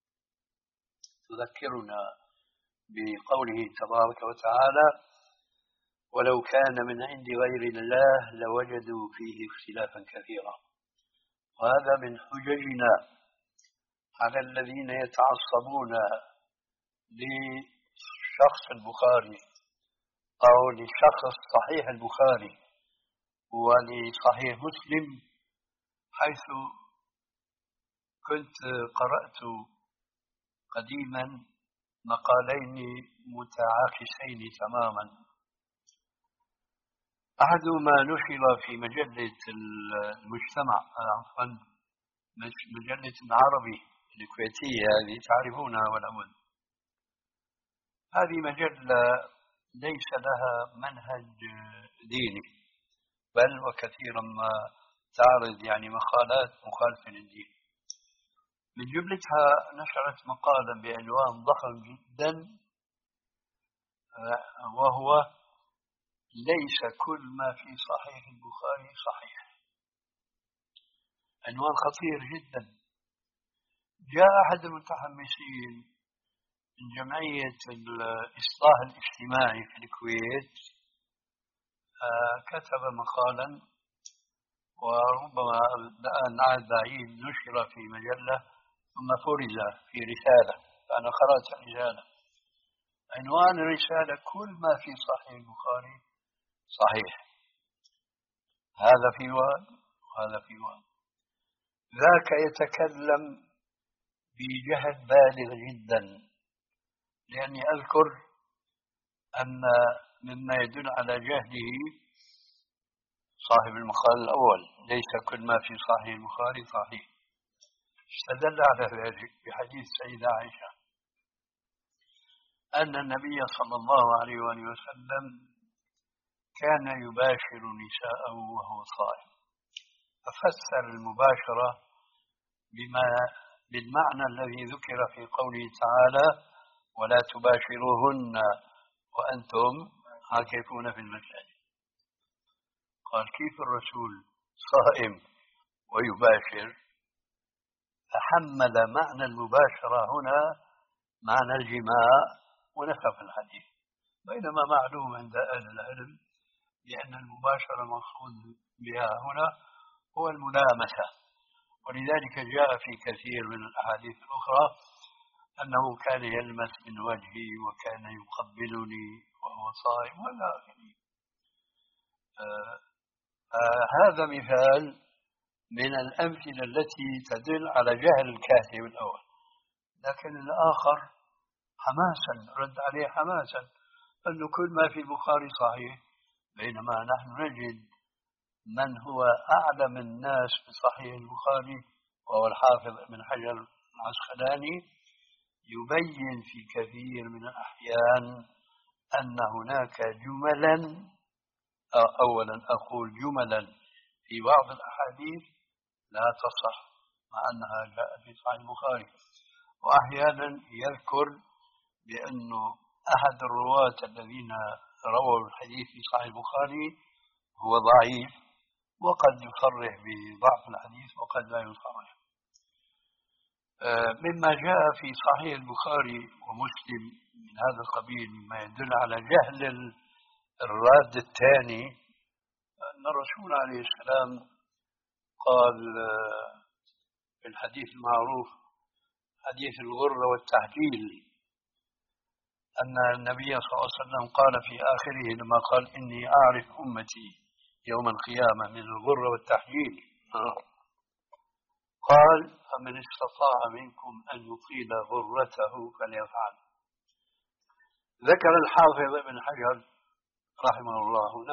تذكرنا بقوله تبارك وتعالى ولو كان من عند غير الله لوجدوا فيه اختلافا كثيرا. وهذا من حججنا على الذين يتعصبون لشخص البخاري أو لشخص صحيح البخاري ولصحيح مسلم، حيث كنت قرأت قديما مقالين متعاكسين تماما. أحدهما نشر في مجلة المجتمع، عفوا مجلة العربي الكويتية هذه تعرفونها ولا بد. هذه مجلة ليس لها منهج ديني، بل وكثيرا ما تعرض يعني مقالات مخالفة للدين. من جملتها نشرت مقالا بعنوان ضخم جدا وهو ليس كل ما في صحيح البخاري صحيح. عنوان خطير جدا. جاء أحد المتحمسين من جمعية الإصلاح الاجتماعي في الكويت كتب مقالا، وربما الآن عاد بعيد نشر في مجلة ثم فرز في رسالة، فأنا قرأت الرسالة. عنوان الرسالة كل ما في صحيح البخاري صحيح. هذا في واد وهذا في واد. ذاك يتكلم بجهل بالغ جدا، لأني أذكر أن مما يدل على جهله صاحب المقال الأول ليس كل ما في صحيح البخاري صحيح. استدل على ذلك بحديث سيدة عائشة أن النبي صلى الله عليه وآله وسلم كان يباشر نساءه وهو صائم، ففسر المباشرة بما بالمعنى الذي ذكر في قوله تعالى ولا تباشروهن وأنتم عاكفون في المساجد. قال كيف الرسول صائم ويباشر؟ فحمل معنى المباشرة هنا معنى الجماع ونفى في الحديث، بينما معلوم عند أهل العلم بأن المباشرة المقصود بها هنا هو الملامسة، ولذلك جاء في كثير من الأحاديث الأخرى أنه كان يلمس من وجهي وكان يقبلني وهو صائم ولا آخره. آه آه هذا مثال من الأمثلة التي تدل على جهل الكاتب الأول، لكن الآخر حماسا رد عليه حماسا أنه كل ما في البخاري صحيح، بينما نحن نجد من هو أعلم الناس بصحيح البخاري وهو الحافظ ابن حجر العسقلاني يبين في كثير من الأحيان أن هناك جملا، أولا أقول جملا في بعض الأحاديث لا تصح مع أنها جاءت في صحيح البخاري، وأحيانا يذكر بأنه أحد الرواة الذين رووا الحديث في صحيح البخاري هو ضعيف، وقد يصرح بضعف الحديث وقد لا يصرح. مما جاء في صحيح البخاري ومسلم من هذا القبيل مما يدل على جهل الراد الثاني أن الرسول عليه السلام قال في الحديث المعروف حديث الغرة والتحجيل أن النبي صلى الله عليه وسلم قال في آخره لما قال إني أعرف أمتي يوم القيامة من الغرة والتحجيل، قال فمن استطاع منكم أن يطيل غرته فليفعل. ذكر الحافظ ابن حجر رحمه الله هنا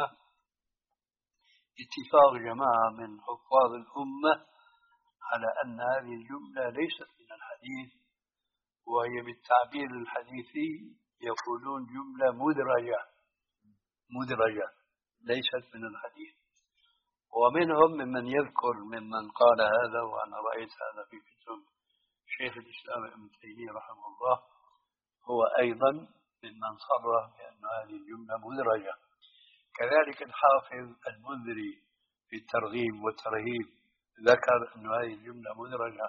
اتفاق جماعة من حفاظ الأمة على أن هذه الجملة ليست من الحديث، وهي بالتعبير الحديثي يقولون جملة مدرجة مدرجة ليست من الحديث. ومنهم ممن يذكر ممن قال هذا، وأنا رأيت هذا في كتب شيخ الإسلام ابن تيمية رحمه الله، هو أيضا ممن صرح بأن هذه الجملة مدرجة. كذلك الحافظ المنذري في الترغيب والترهيب ذكر أن هذه الجملة مدرجة،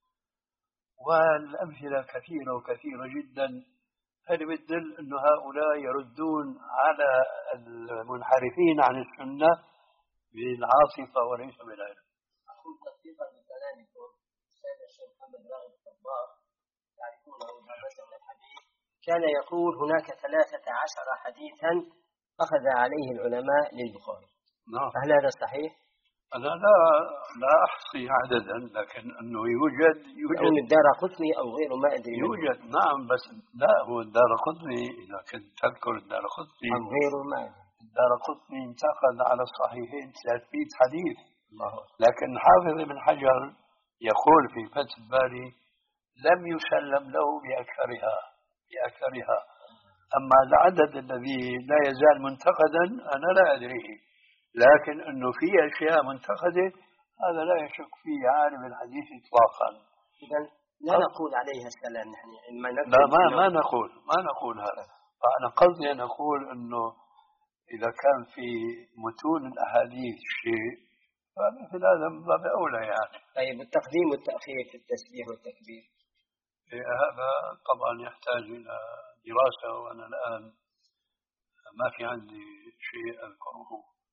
والأمثلة كثيرة وكثيرة جدا. هذا يدل أن هؤلاء يردون على المنحرفين عن السنة بالعاصفة وليس بالعلم. أقول تطبيقا لكلامكم السيد الشيخ محمد راغب الطباخ تعرفونه إجابة من الحديث، كان يقول هناك ثلاثة عشر حديثا أخذ عليه العلماء للبخاري. نعم. هل هذا صحيح؟ أنا لا لا أحصي عددا، لكن أنه يوجد يوجد أو الدارقطني أو غيره ما أدري يوجد منه. نعم، بس لا هو الدارقطني إذا كنت تذكر الدارقطني أو غيره ما أدري. الدارقطني انتقد على الصحيحين ثلاثمئة حديث. الله. لكن حافظ ابن حجر يقول في فتح الباري لم يسلم له بأكثرها بأكثرها أما العدد الذي لا يزال منتقدا أنا لا أدريه، لكن أنه في أشياء منتقدة هذا لا يشك فيه عالم الحديث إطلاقا. إذن لا نقول عليها السلام نحن إما نقول لا ما ما نقول ما نقول هذا. فأنا قصدي أن أقول أنه إذا كان في متون الأحاديث شيء فمثل هذا من باب أولى يعني. طيب التقديم والتأخير في التسبيح والتكبير هذا طبعا يحتاج إلى دراسة، وأنا الآن ما في عندي شيء أذكره،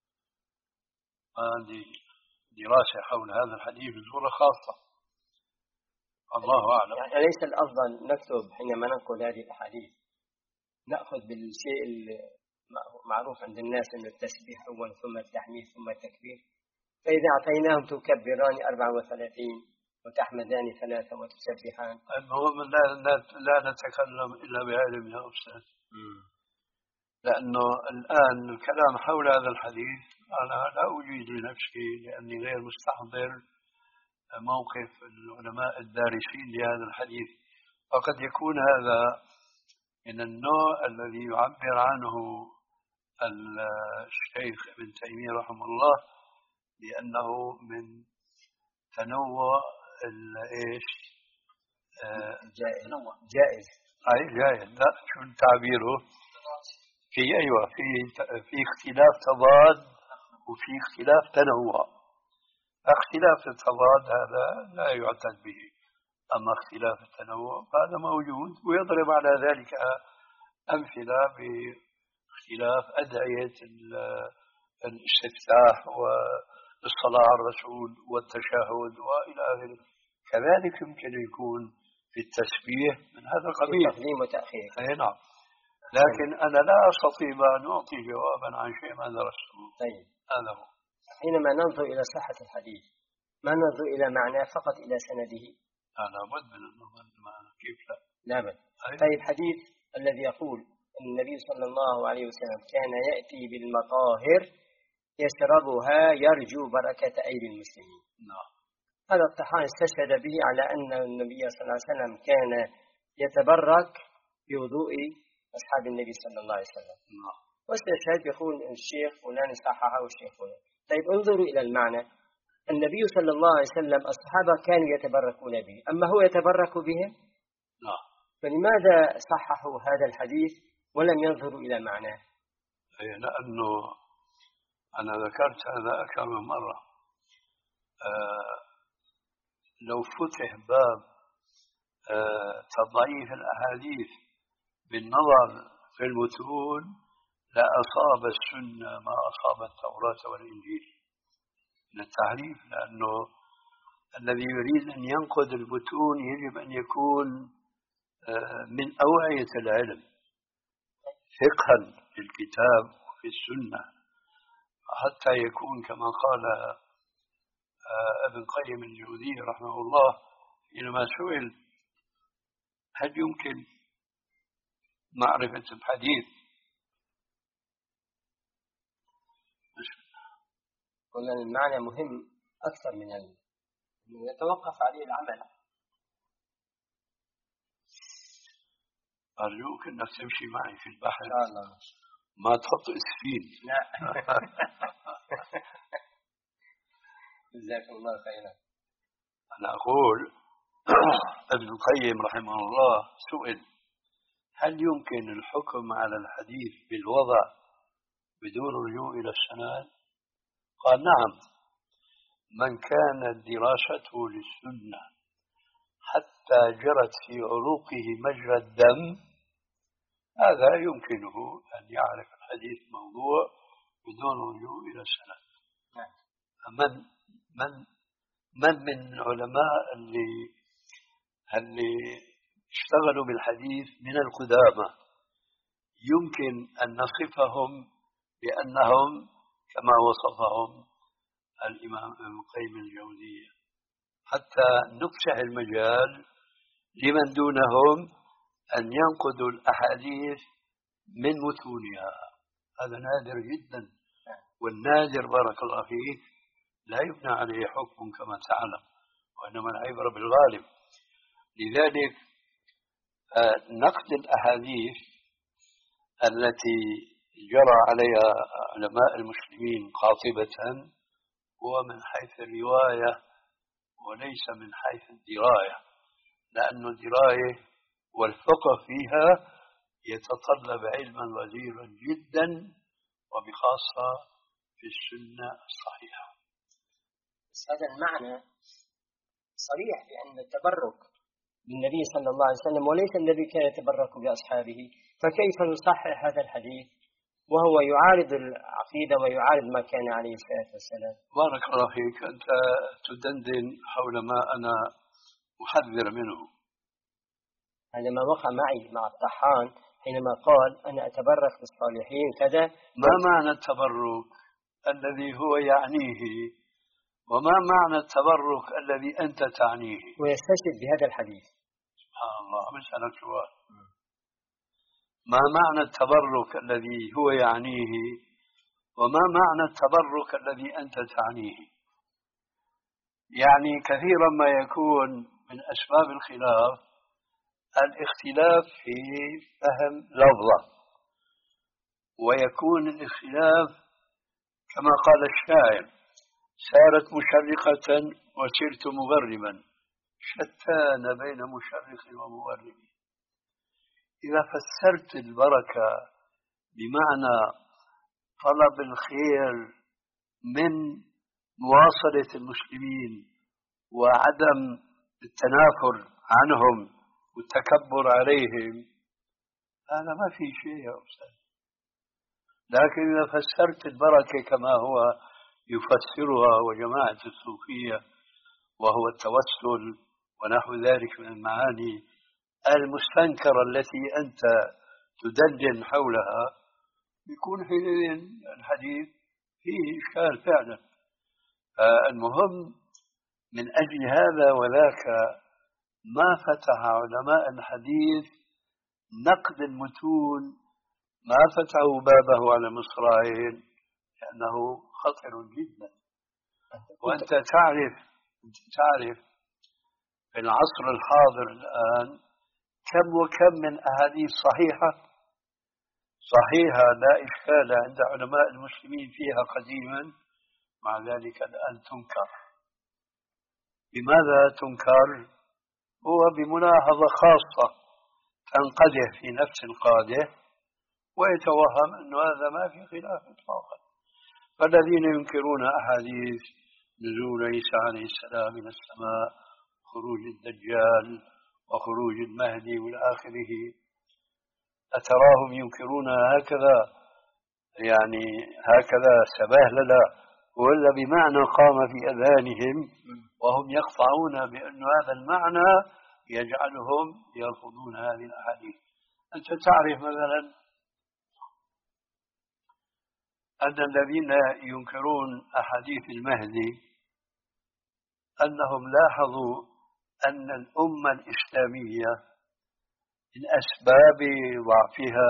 ما عندي دراسة حول هذا الحديث بصورة خاصة، الله أعلم. يعني ليس الأفضل نكتب حينما ننقل هذه الأحاديث نأخذ بالشيء المعروف عند الناس أن التسبيح أول ثم التحميد ثم التكبير، فإذا أعطيناهم تكبران أربعة وثلاثين وتحمدان ثلاثة وتسبحان. المهم لا, لا, لا نتكلم إلا بعلم يا أستاذ، لأنه الآن الكلام حول هذا الحديث أنا لا أجيد لنفسي لأني غير مستحضر موقف العلماء الدارسين لهذا الحديث، فقد يكون هذا من النوع الذي يعبر عنه الشيخ ابن تيمية رحمه الله بأنه من تنوع الإيش جائز جائز أي جائز لا شو تعبيره في أيوة في في اختلاف تضاد وفي اختلاف تنوع. اختلاف التضاد هذا لا يعتد به، أما اختلاف التنوع هذا موجود، ويضرب على ذلك أمثلة باختلاف أدعية الاستفتاح والصلاة على الرسول والتشهد وإلى آخره. كذلك يمكن يكون في التسبيح من هذا القبيل، تقديم وتأخير. أي نعم، لكن أنا لا أستطيع أن أعطي جوابا عن شيء ما درسته. طيب، هذا هو. حينما ننظر إلى صحة الحديث ما ننظر إلى معناه فقط، إلى سنده. أنا بد من النظر المعنى، كيف لا؟ لا بد. طيب، حديث الذي يقول أن النبي صلى الله عليه وسلم كان يأتي بالمطاهر يشربها يرجو بركة أيدي المسلمين. نعم. هذا الطحان استشهد به على أن النبي صلى الله عليه وسلم كان يتبرك بوضوء أصحاب النبي صلى الله عليه وسلم. نعم. واستشهد يقول الشيخ فلان صححه الشيخ فلان. طيب، انظروا إلى المعنى. النبي صلى الله عليه وسلم الصحابة كانوا يتبركون به، أما هو يتبرك بهم؟ نعم. فلماذا صححوا هذا الحديث ولم ينظروا إلى معناه؟ لأنه أنا ذكرت هذا أكثر من مرة. آه لو فتح باب آه تضعيف الأحاديث بالنظر في المتون لأصاب السنة ما أصاب التوراة والإنجيل من التحريف، لأنه الذي يريد أن ينقد المتون يجب أن يكون آه من أوعية العلم فقها في الكتاب وفي السنة، حتى يكون كما قال ابن قيم الجوزية رحمه الله حينما سئل هل يمكن معرفة الحديث، قلنا المعنى مهم أكثر من أن يتوقف عليه العمل. أرجوك أنك تمشي معي في البحر، الله. ما تحط إسفين. لا. جزاكم الله خيرا. أنا أقول ابن القيم رحمه الله سئل هل يمكن الحكم على الحديث بالوضع بدون رجوع إلى السند؟ قال نعم، من كانت دراسته للسنة حتى جرت في عروقه مجرى الدم هذا يمكنه أن يعرف الحديث موضوع بدون رجوع إلى السند. من من من من العلماء اللي اللي اشتغلوا بالحديث من القدامى يمكن أن نصفهم بأنهم كما وصفهم الإمام ابن القيم الجوزية، حتى نفسح المجال لمن دونهم أن ينقدوا الأحاديث من متونها. هذا نادر جدا، والنادر بارك الله فيك لا يبنى عليه حكم كما تعلم، وإنما العبرة بالغالب. لذلك نقد الأحاديث التي جرى عليها علماء المسلمين قاطبة هو من حيث الرواية وليس من حيث الدراية، لأن الدراية والفقه فيها يتطلب علما غزيرا جدا، وبخاصة في السنة الصحيحة. هذا المعنى صريح بأن التبرك بالنبي صلى الله عليه وسلم، وليس النبي كان يتبرك بأصحابه، فكيف نصحح هذا الحديث وهو يعارض العقيدة ويعارض ما كان عليه الصلاة والسلام؟ بارك الله فيك، أنت تدندن حول ما أنا أحذر منه. هذا ما وقع معي مع الطحان حينما قال أنا أتبرك بالصالحين كذا. ما معنى التبرك الذي هو يعنيه، وما معنى التبرك الذي أنت تعنيه؟ ويستشهد بهذا الحديث. سبحان الله، مسألة سؤال. ما معنى التبرك الذي هو يعنيه، وما معنى التبرك الذي أنت تعنيه؟ يعني كثيرا ما يكون من أسباب الخلاف الاختلاف في فهم لفظة، ويكون الاختلاف كما قال الشاعر سارت مشرقة وسرت مغربا شتان بين مشرق ومغرب. إذا فسرت البركة بمعنى طلب الخير من مواصلة المسلمين وعدم التنافر عنهم والتكبر عليهم، هذا ما في شيء يا أستاذ. لكن إذا فسرت البركة كما هو يفسرها وجماعة الصوفية، وهو التوسل ونحو ذلك من المعاني المستنكرة التي أنت تدندن حولها، يكون حينئذ الحديث فيه إشكال فعلا. المهم من أجل هذا وذاك ما فتح علماء الحديث نقد المتون، ما فتحوا بابه على مصراعين، لأنه خطر جدا. وأنت تعرف أنت تعرف في العصر الحاضر الآن كم وكم من أحاديث صحيحة صحيحة لا إشكال عند علماء المسلمين فيها قديما، مع ذلك الآن تنكر. لماذا تنكر؟ هو بملاحظة خاصة تنقده في نفس القاده ويتوهم أن هذا ما في خلاف إطلاقا. فالذين ينكرون أحاديث نزول عيسى عليه السلام من السماء، خروج الدجال وخروج المهدي والآخره، أتراهم ينكرون هكذا يعني هكذا سبهللا، ولا بمعنى قام في أذهانهم وهم يقطعون بأن هذا المعنى يجعلهم يرفضون هذه الأحاديث. أنت تعرف مثلا أن الذين ينكرون أحاديث المهدي أنهم لاحظوا أن الأمة الإسلامية من أسباب ضعفها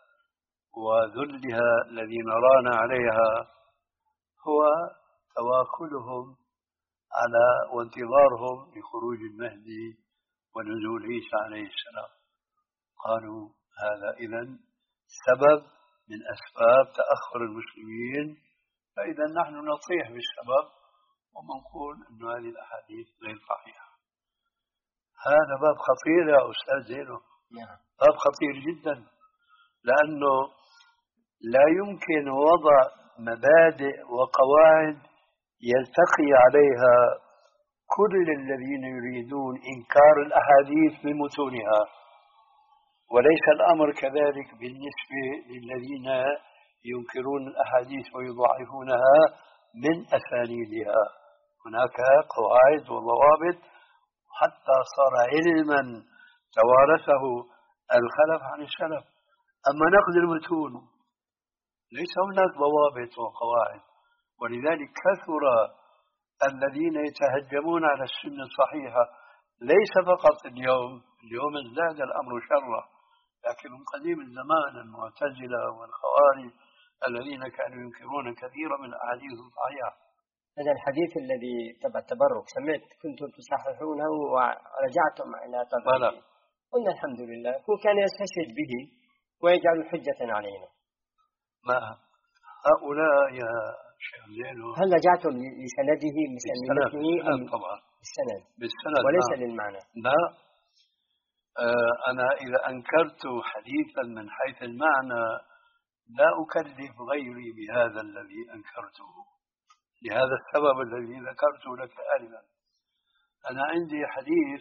وذلها الذي نرانا عليها هو تواكلهم على وانتظارهم لخروج المهدي ونزول عيسى عليه السلام. قالوا هذا إذن سبب من أسباب تأخر المسلمين، فإذا نحن نطيح بالسبب ونقول أن هذه الأحاديث غير صحيحة. هذا باب خطير يا أستاذ زينو، باب خطير جدا، لأنه لا يمكن وضع مبادئ وقواعد يلتقي عليها كل الذين يريدون إنكار الأحاديث بمتونها، وليس الأمر كذلك بالنسبة للذين ينكرون الأحاديث ويضعفونها من أسانيدها. هناك قواعد وضوابط حتى صار علما توارثه الخلف عن السلف. أما نقد المتون ليس هناك ضوابط وقواعد، ولذلك كثر الذين يتهجمون على السنة الصحيحة، ليس فقط اليوم، اليوم ازداد الأمر شرا، لكن من قديم الزمان المعتزلة والخوارج الذين كانوا ينكرون كثيرا من الأحاديث الصحيحة. هذا الحديث الذي تبع التبرك سمعت كنتم تصححونه ورجعتم إلى تبرك، قلنا الحمد لله، هو كان يستشهد به ويجعل حجة علينا. ما هؤلاء يا شيخ زينو هل رجعتم لسنده بالسند؟ طبعا بالسند بالسند وليس لا. للمعنى. لا آه أنا إذا أنكرت حديثا من حيث المعنى لا أكلف غيري بهذا الذي أنكرته، لهذا السبب الذي ذكرته لك آنفا. أنا عندي حديث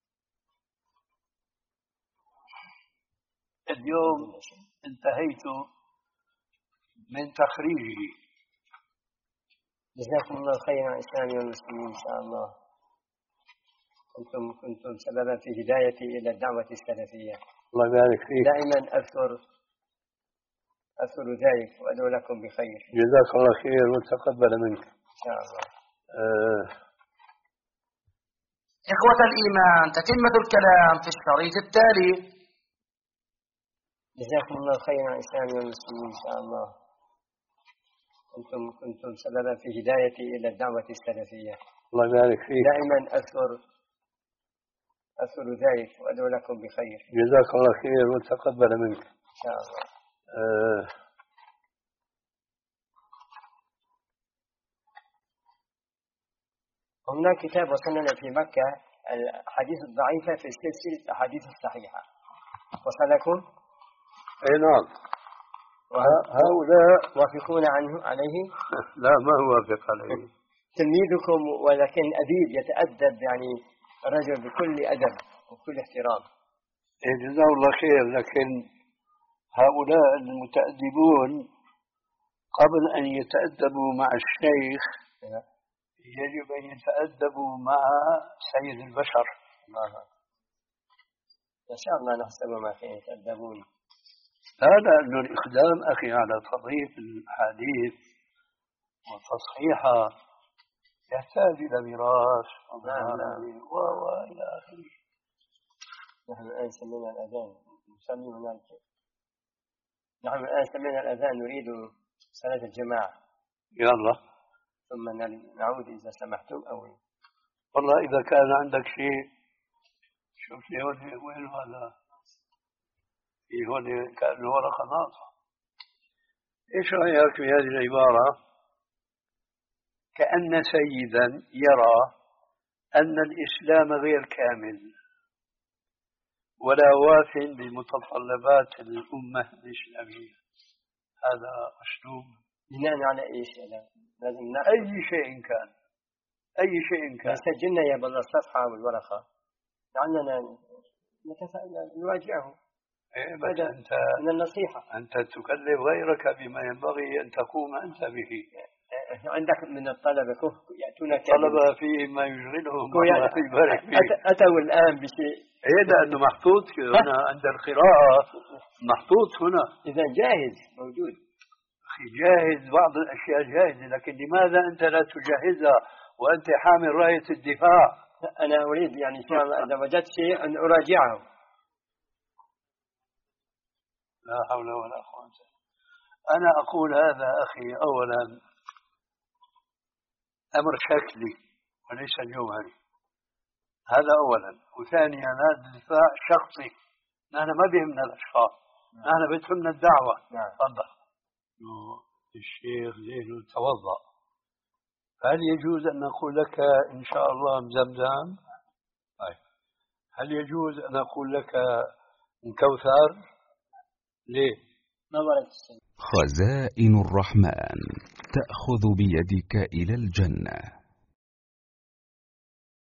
اليوم انتهيت من تخريجه. جزاكم الله خيرا إسلامي والمسلمين إن شاء الله. كنتم كنتم سببا في هدايتي إلى الدعوة السلفية. الله يبارك فيك. دائما أذكر أذكر ذلك وأدعو لكم بخير. جزاك الله خير وتقبل منك إن شاء الله. آه. إخوة الإيمان، تتمة الكلام في الشريط التالي. جزاكم الله خيرا إسلامي والمسلمين إن شاء الله. كنتم كنتم سببا في هدايتي إلى الدعوة السلفية. الله يبارك فيك. دائما أذكر أذكر ذلك وأدعو لكم بخير. جزاك الله خير وتقبل منك إن شاء الله. آه. هناك كتاب وصلنا في مكة الحديث الضعيفة في سلسلة الأحاديث الصحيحة، وصلكم؟ أي نعم. هؤلاء موافقون عنه عليه؟ لا، ما هو وافق عليه. تلميذكم ولكن أديب يتأدب، يعني رجل بكل أدب وكل احترام. جزاه الله خير. لكن هؤلاء المتأدبون قبل أن يتأدبوا مع الشيخ يجب أن يتأدبوا مع سيد البشر. إن شاء الله نحسب ما فيه يتأدبون. لا، لأنه الإقدام أخي على تضعيف الحديث وتصحيحها يحتاج إلى ميراث وإلى آخره. نحن الآن سمينا الأذان نصلي هناك. نحن الآن سمينا الأذان نريد صلاة الجماعة. يلا ثم نعود إذا سمحتم. أو والله إذا كان عندك شيء شوف لي هون وين هذا. في هون كأنه ورقة ناقصة. إيش رأيك في هذه العبارة؟ كأن سيدا يرى أن الإسلام غير كامل ولا واف بمتطلبات الأمة الإسلامية. هذا أسلوب بناء على إيش؟ لازم أي شيء كان أي شيء كان سجلنا يا بالله الصفحة والورقة لعلنا نواجهه. إيه بس أنت من النصيحة أنت تكلف غيرك بما ينبغي أن تقوم أنت به. عندك من الطلبة يأتون الطلبة فيه ما يشغلهم أتوا الآن بشيء. إيه لأنه محطوط هنا عند القراءة، محطوط هنا. إذا جاهز موجود أخي، جاهز بعض الأشياء جاهزة، لكن لماذا أنت لا تجهزها وأنت حامل راية الدفاع؟ أنا أريد يعني إن شاء الله إذا وجدت شيء أن أراجعه. لا حول ولا قوة. أنا أقول هذا أخي أولا أمر شكلي وليس جوهري، هذا أولا. وثانيا هذا دفاع شخصي، نحن ما بهمنا الأشخاص، نحن بتهمنا الدعوة. تفضل. الشيخ ذهنه توضأ، هل يجوز أن نقول لك إن شاء الله مزمزم؟ طيب، هل يجوز أن أقول لك مكوثر؟ ليه؟ خزائن الرحمن تأخذ بيدك إلى الجنة.